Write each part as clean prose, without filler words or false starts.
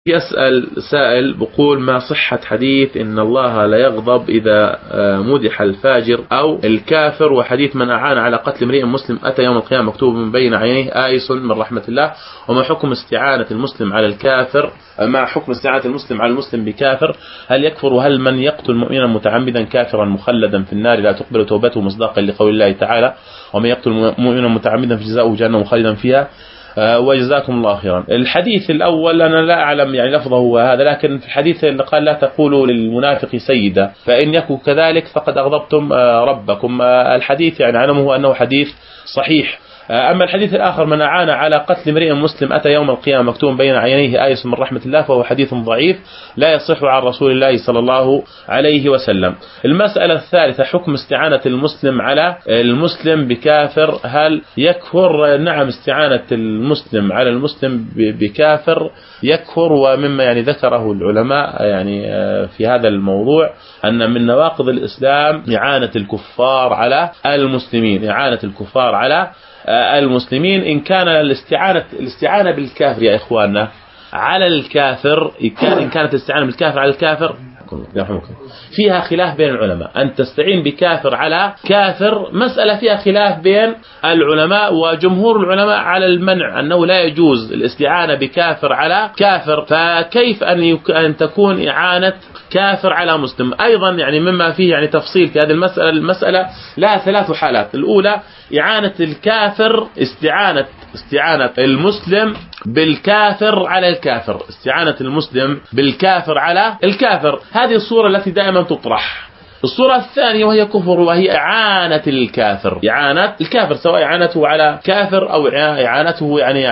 يسأل سائل بقول: ما صحة حديث إن الله لا يغضب إذا مدح الفاجر أو الكافر، وحديث من أعان على قتل امرئ مسلم أتى يوم القيامة مكتوب من بين عينيه آيس من رحمة الله؟ وما حكم استعانة المسلم على الكافر؟ ما حكم استعانة المسلم على المسلم بكافر؟ هل يكفر؟ وهل من يقتل مؤمنا متعمدا كافرا مخلدا في النار لا تقبل توبته مصداقا لقول الله تعالى: ومن يقتل مؤمنا متعمدا فجزاؤه جهنم خالدا فيها؟ وجزاكم الله خيرا. الحديث الأول أنا لا أعلم يعني لفظه هذا، لكن في الحديث اللي قال: لا تقولوا للمنافق سيدا، فإن يكن كذلك فقد أغضبتم ربكم. الحديث يعني علمه أنه حديث صحيح. أما الحديث الآخر: من أعان على قتل امرئ مسلم أتى يوم القيامة مكتوب بين عينيه آيس من رحمة الله، فهو حديث ضعيف لا يصح عن رسول الله صلى الله عليه وسلم. المسألة الثالثة: حكم استعانة المسلم على المسلم بكافر، هل يكفر؟ نعم، استعانة المسلم على المسلم بكافر يكفر. ومما يعني ذكره العلماء يعني في هذا الموضوع أن من نواقض الإسلام إعانة الكفار على المسلمين، إعانة الكفار على المسلمين. إن كان الاستعانة بالكافر يا إخواننا على الكافر، إن كانت الاستعانة بالكافر على الكافر فيها خلاف بين العلماء. أن تستعين بكافر على كافر مسألة فيها خلاف بين العلماء، وجمهور العلماء على المنع، أنه لا يجوز الاستعانة بكافر على كافر. فكيف أن تكون إعانة كافر على مسلم؟ أيضا يعني مما فيه يعني تفصيل في هذه المسألة لها ثلاث حالات. الأولى: إعانة الكافر، استعانة المسلم بالكافر على الكافر، استعانة المسلم بالكافر على الكافر، هذه الصورة التي دائما تطرح. الصورة الثانية وهي كفر، وهي إعانة الكافر، إعانة الكافر سواء إعانته على كافر أو إعانته يعني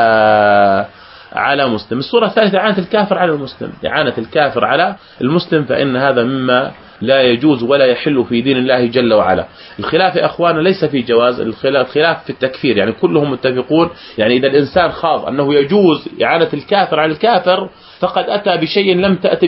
على مسلم. الصورة الثالثة: إعانة الكافر على المسلم، إعانة الكافر على المسلم، فإن هذا مما لا يجوز ولا يحل في دين الله جل وعلا. الخلاف يا أخوانا ليس في جواز، الخلاف في التكفير، يعني كلهم متفقون. يعني إذا الإنسان خاض أنه يجوز إعانة الكافر على الكافر فقد أتى بشيء لم تأتي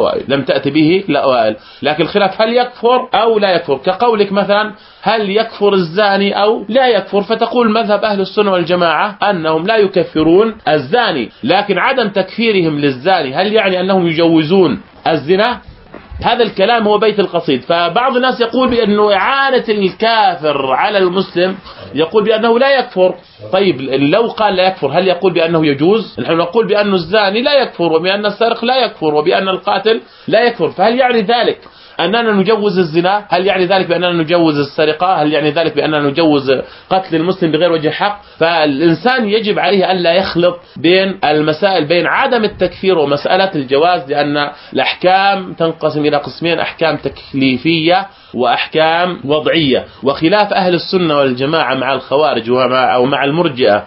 به الأوائل. لكن الخلاف هل يكفر أو لا يكفر، كقولك مثلا: هل يكفر الزاني أو لا يكفر؟ فتقول مذهب أهل السنة والجماعة أنهم لا يكفرون الزاني، لكن عدم تكفيرهم للزاني هل يعني أنهم يجوزون الزنا؟ هذا الكلام هو بيت القصيد. فبعض الناس يقول بأنه إعانة الكافر على المسلم يقول بأنه لا يكفر. طيب لو قال لا يكفر هل يقول بأنه يجوز؟ نحن نقول بأن الزاني لا يكفر، وبأن السارق لا يكفر، وبأن القاتل لا يكفر. فهل يعني ذلك أننا نجوز الزنا؟ هل يعني ذلك بأننا نجوز السرقة؟ هل يعني ذلك بأننا نجوز قتل المسلم بغير وجه حق؟ فالإنسان يجب عليه ألا يخلط بين المسائل، بين عدم التكفير ومسألة الجواز، لأن الأحكام تنقسم إلى قسمين: أحكام تكليفية وأحكام وضعية. وخلاف أهل السنة والجماعة مع الخوارج ومع المرجئة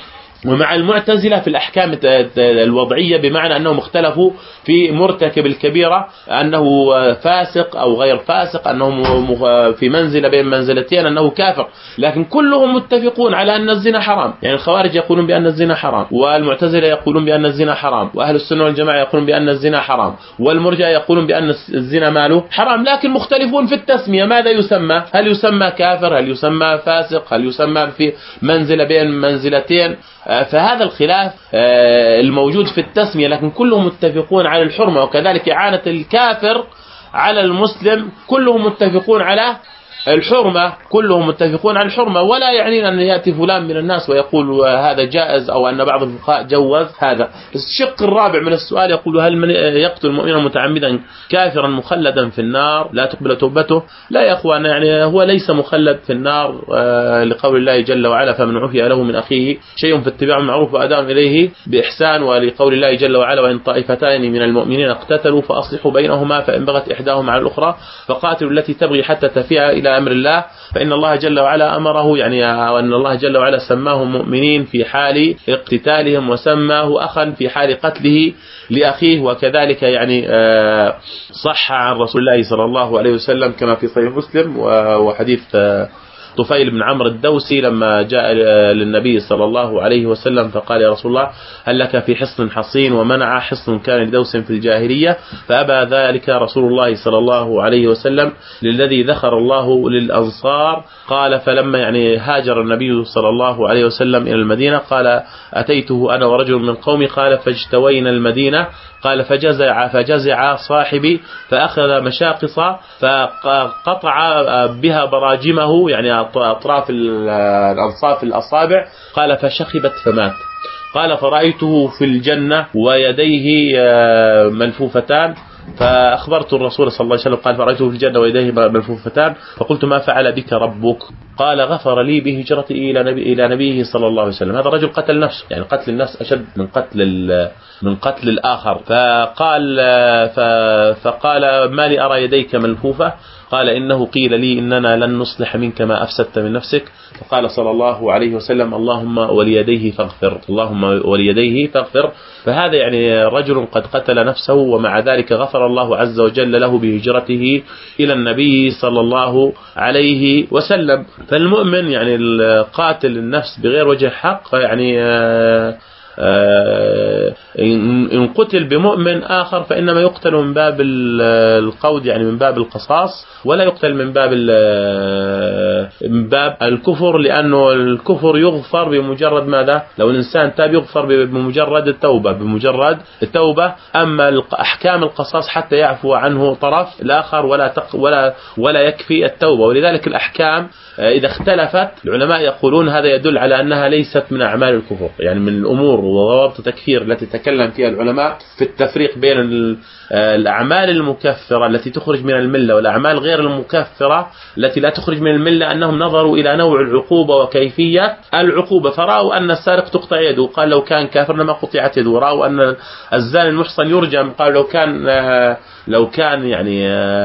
ومع المعتزلة في الأحكام الوضعية، بمعنى أنهم اختلفوا في مرتكب الكبيرة أنه فاسق أو غير فاسق، أنهم في منزلة بين منزلتين، أنه كافر. لكن كلهم متفقون على أن الزنا حرام. يعني الخوارج يقولون بأن الزنا حرام، والمعتزلة يقولون بأن الزنا حرام، وأهل السنة والجماعة يقولون بأن الزنا حرام، والمرجئة يقولون بأن الزنا ماله حرام. لكن مختلفون في التسمية، ماذا يسمى؟ هل يسمى كافر؟ هل يسمى فاسق؟ هل يسمى في منزلة بين منزلتين؟ فهذا الخلاف الموجود في التسمية، لكن كلهم متفقون على الحرمة. وكذلك إعانة الكافر على المسلم كلهم متفقون على الحرمة، كلهم متفقون على الحرمة. ولا يعني أن يأتي فلان من الناس ويقول هذا جائز، أو أن بعض الفقهاء جوز هذا. الشق الرابع من السؤال يقول: هل من يقتل مؤمنا متعمدا كافرا مخلدا في النار لا تقبل توبته؟ لا يا أخوان، يعني هو ليس مخلد في النار لقول الله جل وعلا: فمن عفي له من أخيه شيء فاتباع معروف وأداء إليه بإحسان. ولقول الله جل وعلا: وإن طائفتان من المؤمنين اقتتلوا فأصلحوا بينهما فإن بغت إحداهما على الأخرى فقاتلوا التي تبغي حتى تفيء إلى أمر الله فإن الله جل وعلا أمره، يعني وأن الله جل وعلا سماهم مؤمنين في حال اقتتالهم، وسماه أخا في حال قتله لأخيه. وكذلك يعني صح عن رسول الله صلى الله عليه وسلم كما في صحيح مسلم وحديث طفيل بن عمرو الدوسي لما جاء للنبي صلى الله عليه وسلم فقال يا رسول الله هل لك في حصن حصين، ومنع حصن كان لدوس في الجاهلية، فأبى ذلك رسول الله صلى الله عليه وسلم للذي ذخر الله للأنصار. قال فلما يعني هاجر النبي صلى الله عليه وسلم إلى المدينة قال أتيته أنا ورجل من قومي، قال فاجتوينا المدينة، قال فجزع صاحبي فأخذ مشاقص فقطع بها براجمه يعني أطراف الأنصاف الأصابع، قال فشخبت فمات. قال فرأيته في الجنة ويديه ملفوفتان، فأخبرت الرسول صلى الله عليه وسلم قال فرأيته في الجنة ويديه ملفوفتان، فقلت ما فعل بك ربك؟ قال غفر لي بهجرتي إلى نبيه صلى الله عليه وسلم. هذا الرجل قتل نفسه، يعني قتل النفس أشد من قتل الآخر. فقال ما لي أرى يديك ملفوفة؟ قال إنه قيل لي إننا لن نصلح منك ما أفسدت من نفسك. فقال صلى الله عليه وسلم اللهم وليديه فاغفر، اللهم وليديه فاغفر. فهذا يعني رجل قد قتل نفسه ومع ذلك غفر الله عز وجل له بهجرته إلى النبي صلى الله عليه وسلم. فالمؤمن يعني القاتل النفس بغير وجه حق يعني إن قتل بمؤمن آخر فإنما يقتل من باب القود، يعني من باب القصاص، ولا يقتل من باب الكفر، لأنه الكفر يغفر بمجرد ماذا؟ لو الإنسان تاب يغفر بمجرد التوبة. أما أحكام القصاص حتى يعفو عنه طرف الآخر ولا يكفي التوبة. ولذلك الأحكام إذا اختلفت العلماء يقولون هذا يدل على أنها ليست من أعمال الكفر، يعني من الأمور وضوابط التكفير التي تكلم فيها العلماء في التفريق بين الأعمال المكفرة التي تخرج من الملة والأعمال غير المكفرة التي لا تخرج من الملة، أنهم نظروا إلى نوع العقوبة وكيفية العقوبة، فرأوا أن السارق تقطع يده، قال لو كان كافر لما قطعت يده. ورأوا أن الزاني المحصن يرجم، قال لو كان يعني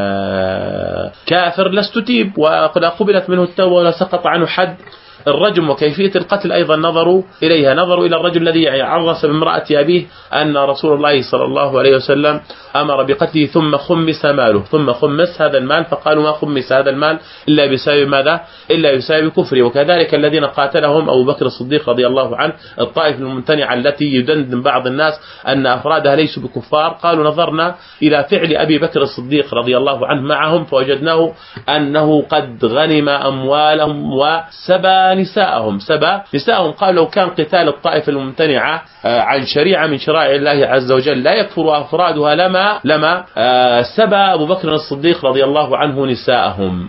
كافر لاستتيب وقد قبلت منه التوبة ولا سقط عنه حد الرجم. وكيفية القتل أيضا نظروا إلى الرجل الذي عرس بامرأة أبيه أن رسول الله صلى الله عليه وسلم أمر بقتله ثم خمس ماله، ثم خمس هذا المال، فقالوا ما خمس هذا المال إلا بسبب ماذا؟ إلا بسبب كفره. وكذلك الذين قاتلهم أبو بكر الصديق رضي الله عنه، الطائفة الممتنعة التي يدندن بعض الناس أن أفرادها ليسوا بكفار، قالوا نظرنا إلى فعل أبي بكر الصديق رضي الله عنه معهم فوجدناه أنه قد غنم أموالهم وسبى نساءهم. قالوا لو كان قتال الطائفة الممتنعة عن شريعة من شرائع الله عز وجل لا يكفر أفرادها لما سبى أبو بكر الصديق رضي الله عنه نساءهم،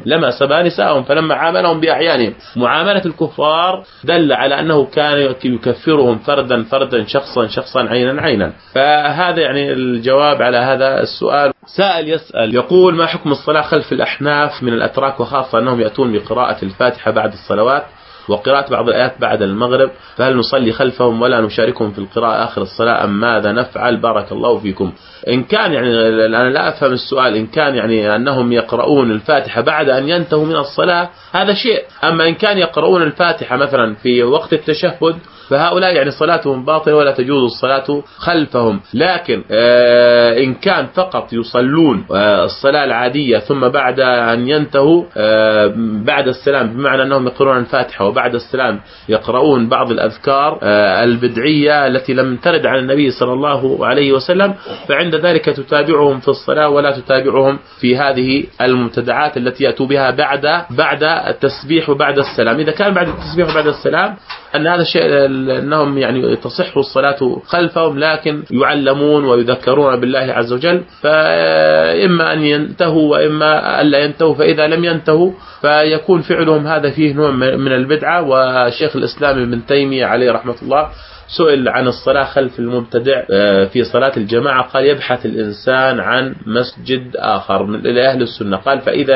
فلما عاملهم بأعيانهم معاملة الكفار دل على أنه كان يكفرهم فردا شخصا عينا. فهذا يعني الجواب على هذا السؤال. سائل يسأل يقول ما حكم الصلاة خلف الأحناف من الأتراك، وخاصة أنهم يأتون بقراءة الفاتحة بعد الصلوات وقراءة بعض الآيات بعد المغرب، فهل نصلي خلفهم ولا نشاركهم في القراءة آخر الصلاة أم ماذا نفعل؟ بارك الله فيكم. إن كان يعني أنا لا أفهم السؤال، إن كان يعني أنهم يقرؤون الفاتحة بعد أن ينتهوا من الصلاة هذا شيء، أما إن كان يقرؤون الفاتحة مثلا في وقت التشهد فهؤلاء يعني صلاتهم باطلة ولا تجوز الصلاة خلفهم. لكن إن كان فقط يصلون الصلاة العادية ثم بعد أن ينتهوا بعد السلام، بمعنى أنهم يقرؤون الفاتحة وبعد السلام يقرؤون بعض الأذكار البدعية التي لم ترد عن النبي صلى الله عليه وسلم، فعند ذلك تتابعهم في الصلاة ولا تتابعهم في هذه المبتدعات التي يأتوا بها بعد التسبيح وبعد السلام. إذا كان بعد التسبيح وبعد السلام أن هذا الشيء أنهم يعني تصح الصلاة خلفهم، لكن يعلمون ويذكرون بالله عز وجل، فإما أن ينتهوا وإما ألا ينتهوا. فإذا لم ينتهوا فيكون فعلهم هذا فيه نوع من البدعة. وشيخ الإسلام ابن تيمية عليه رحمة الله سئل عن الصلاة خلف المبتدع في صلاة الجماعة، قال يبحث الإنسان عن مسجد آخر من أهل السنة، قال فإذا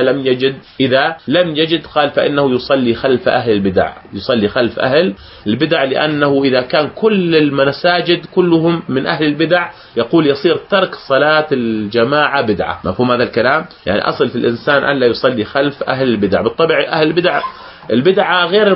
لم يجد قال فإنه يصلي خلف أهل البدع، لأنه إذا كان كل المساجد كلهم من أهل البدع يقول يصير ترك صلاة الجماعة بدعة. مفهوم هذا الكلام؟ يعني أصل في الإنسان أن لا يصلي خلف أهل البدع. بالطبع أهل البدعة غير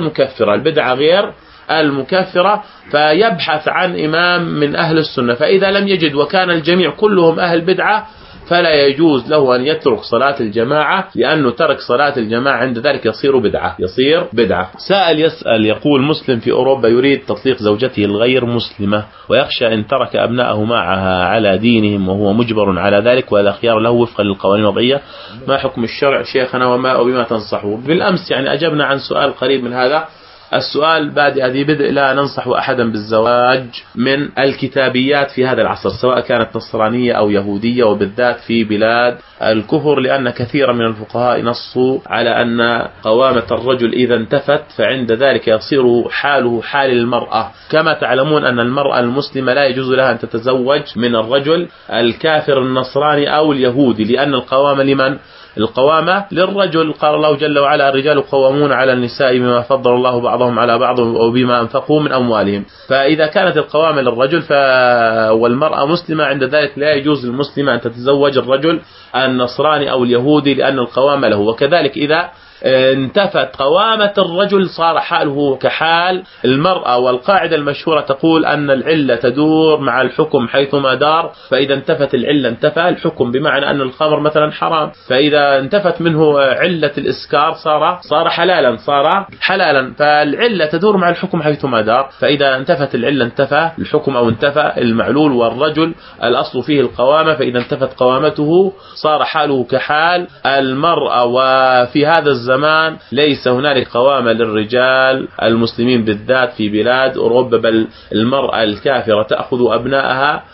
المكفرة، فيبحث عن إمام من أهل السنة، فإذا لم يجد وكان الجميع كلهم أهل بدعة فلا يجوز له أن يترك صلاة الجماعة، لأنه ترك صلاة الجماعة عند ذلك يصير بدعة. سائل يسأل يقول: مسلم في أوروبا يريد تطليق زوجته الغير مسلمة، ويخشى إن ترك أبنائه معها على دينهم وهو مجبر على ذلك ولا خيار له وفقا للقوانين الوضعية، ما حكم الشرع شيخنا وبما تنصحه؟ بالأمس يعني أجبنا عن سؤال قريب من هذا السؤال. بادئ ذي بدء: لا ننصح أحدا بالزواج من الكتابيات في هذا العصر، سواء كانت نصرانية أو يهودية، وبالذات في بلاد الكفر، لأن كثيرا من الفقهاء نصوا على أن قوامة الرجل إذا انتفت فعند ذلك يصير حاله حال المرأة. كما تعلمون أن المرأة المسلمة لا يجوز لها أن تتزوج من الرجل الكافر النصراني أو اليهودي، لأن القوامة لمن؟ القوامة للرجل. قال الله جل وعلا: الرجال قوامون على النساء بما فضل الله بعضهم على بعض وبما أنفقوا من أموالهم. فإذا كانت القوامة للرجل والمرأة مسلمة، عند ذلك لا يجوز للمسلمة أن تتزوج الرجل النصراني أو اليهودي، لأن القوامة له. وكذلك إذا انتفت قوامة الرجل صار حاله كحال المرأة. والقاعدة المشهورة تقول أن العلة تدور مع الحكم حيثما دار، فإذا انتفت العلة انتفى الحكم، بمعنى أن الخمر مثلا حرام، فإذا انتفت منه علة الإسكار صار حلالا، فالعلة تدور مع الحكم حيثما دار، فإذا انتفت العلة انتفى الحكم أو انتفى المعلول. والرجل الأصل فيه القوامة، فإذا انتفت قوامته صار حاله كحال المرأة. وفي هذا الزمان ليس هنالك قوامة للرجال المسلمين بالذات في بلاد أوروبا، بل المرأة الكافرة تأخذ أبنائها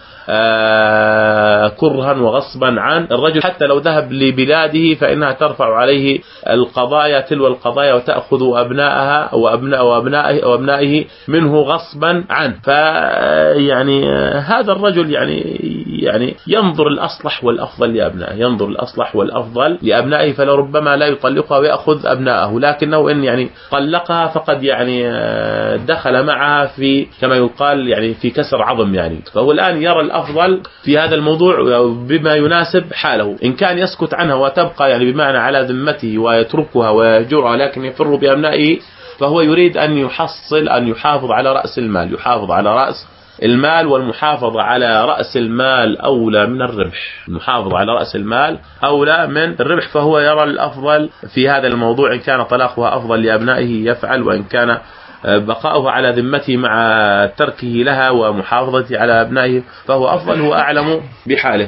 كرها وغصبا عن الرجل، حتى لو ذهب لبلاده فإنها ترفع عليه القضايا تلو القضايا وتأخذ أبنائها وأبنائه منه غصبا عنه. فيعني هذا الرجل يعني ينظر الأصلح والأفضل لأبنائه، فلربما لا يطلقها ويأخذ أبنائه، لكنه إن يعني طلقها فقد يعني دخل معها في كما يقال يعني في كسر عظم يعني. فهو الآن يرى الأفضل في هذا الموضوع بما يناسب حاله. إن كان يسكت عنها وتبقى يعني بمعنى على ذمته ويتركها ويهجرها لكن يفر بأبنائه، فهو يريد أن يحافظ على رأس المال، والمحافظة على رأس المال أولى من الربح. فهو يرى الأفضل في هذا الموضوع، إن كان طلاقها أفضل لأبنائه يفعل، وإن كان بقاؤه على ذمته مع تركه لها ومحافظته على أبنائه فهو أفضل، هو أعلم بحاله.